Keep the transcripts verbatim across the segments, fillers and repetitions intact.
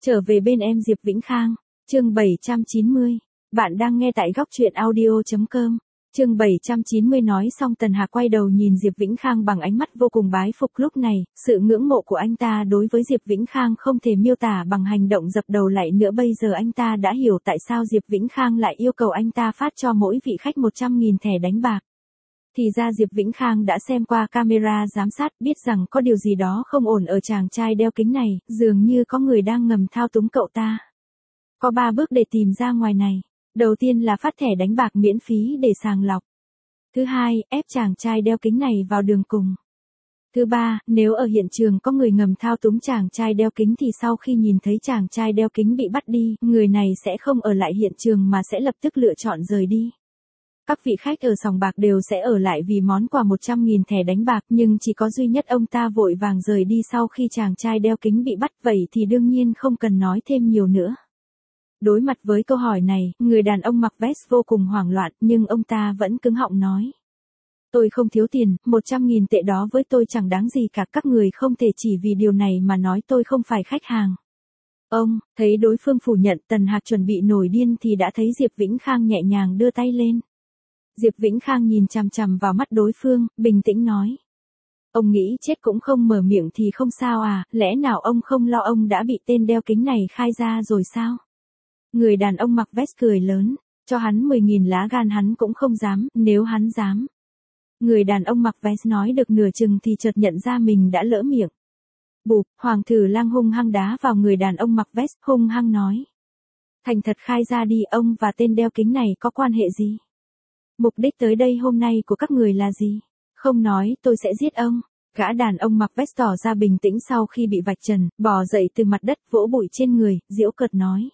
Trở về bên em Diệp Vĩnh Khang, chương bảy trăm chín mươi. Bạn đang nghe tại góc truyện audio chấm com. Chương bảy trăm chín mươi nói xong Tần Hạc quay đầu nhìn Diệp Vĩnh Khang bằng ánh mắt vô cùng bái phục lúc này, sự ngưỡng mộ của anh ta đối với Diệp Vĩnh Khang không thể miêu tả bằng hành động dập đầu lạy nữa. Bây giờ anh ta đã hiểu tại sao Diệp Vĩnh Khang lại yêu cầu anh ta phát cho mỗi vị khách một trăm nghìn thẻ đánh bạc. Thì ra Diệp Vĩnh Khang đã xem qua camera giám sát, biết rằng có điều gì đó không ổn ở chàng trai đeo kính này, dường như có người đang ngầm thao túng cậu ta. Có ba bước để tìm ra ngoài này. Đầu tiên là phát thẻ đánh bạc miễn phí để sàng lọc. Thứ hai, ép chàng trai đeo kính này vào đường cùng. Thứ ba, nếu ở hiện trường có người ngầm thao túng chàng trai đeo kính thì sau khi nhìn thấy chàng trai đeo kính bị bắt đi, người này sẽ không ở lại hiện trường mà sẽ lập tức lựa chọn rời đi. Các vị khách ở sòng bạc đều sẽ ở lại vì món quà một trăm nghìn thẻ đánh bạc, nhưng chỉ có duy nhất ông ta vội vàng rời đi sau khi chàng trai đeo kính bị bắt, vậy thì đương nhiên không cần nói thêm nhiều nữa. Đối mặt với câu hỏi này, người đàn ông mặc vest vô cùng hoảng loạn, nhưng ông ta vẫn cứng họng nói. Tôi không thiếu tiền, một trăm nghìn tệ đó với tôi chẳng đáng gì cả, các người không thể chỉ vì điều này mà nói tôi không phải khách hàng. Ông, thấy đối phương phủ nhận, Tần Hạc chuẩn bị nổi điên thì đã thấy Diệp Vĩnh Khang nhẹ nhàng đưa tay lên. Diệp Vĩnh Khang nhìn chằm chằm vào mắt đối phương, bình tĩnh nói. Ông nghĩ chết cũng không mở miệng thì không sao à, lẽ nào ông không lo ông đã bị tên đeo kính này khai ra rồi sao? Người đàn ông mặc vest cười lớn, cho hắn mười nghìn lá gan hắn cũng không dám, nếu hắn dám. Người đàn ông mặc vest nói được nửa chừng thì chợt nhận ra mình đã lỡ miệng. Bụp, Hoàng Thử Lang hung hăng đá vào người đàn ông mặc vest, hung hăng nói. Thành thật khai ra đi, ông và tên đeo kính này có quan hệ gì? Mục đích tới đây hôm nay của các người là gì? Không nói, tôi sẽ giết ông. Gã đàn ông mặc vest tỏ ra bình tĩnh sau khi bị vạch trần, bò dậy từ mặt đất vỗ bụi trên người, giễu cợt nói.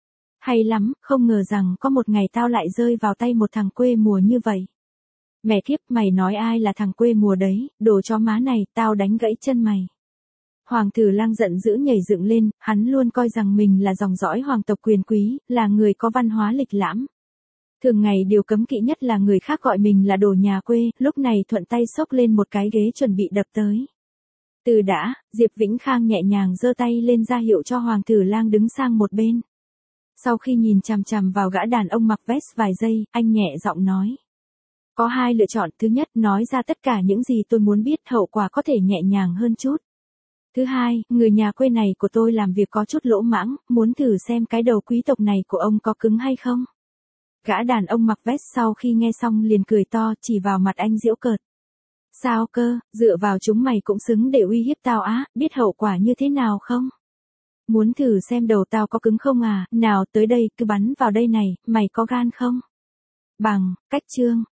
Hay lắm, không ngờ rằng có một ngày tao lại rơi vào tay một thằng quê mùa như vậy. Mẹ kiếp, mày nói ai là thằng quê mùa đấy, đồ chó má này, tao đánh gãy chân mày. Hoàng Thử Lang giận dữ nhảy dựng lên, hắn luôn coi rằng mình là dòng dõi hoàng tộc quyền quý, là người có văn hóa lịch lãm. Thường ngày điều cấm kỵ nhất là người khác gọi mình là đồ nhà quê, lúc này thuận tay xốc lên một cái ghế chuẩn bị đập tới. Từ đã, Diệp Vĩnh Khang nhẹ nhàng giơ tay lên ra hiệu cho Hoàng Thử Lang đứng sang một bên. Sau khi nhìn chằm chằm vào gã đàn ông mặc vest vài giây, anh nhẹ giọng nói. Có hai lựa chọn, thứ nhất, nói ra tất cả những gì tôi muốn biết, hậu quả có thể nhẹ nhàng hơn chút. Thứ hai, người nhà quê này của tôi làm việc có chút lỗ mãng, muốn thử xem cái đầu quý tộc này của ông có cứng hay không. Gã đàn ông mặc vest sau khi nghe xong liền cười to, chỉ vào mặt anh giễu cợt. Sao cơ, dựa vào chúng mày cũng xứng để uy hiếp tao á, biết hậu quả như thế nào không? Muốn thử xem đầu tao có cứng không à, nào tới đây, cứ bắn vào đây này, mày có gan không? Bằng, cách chương.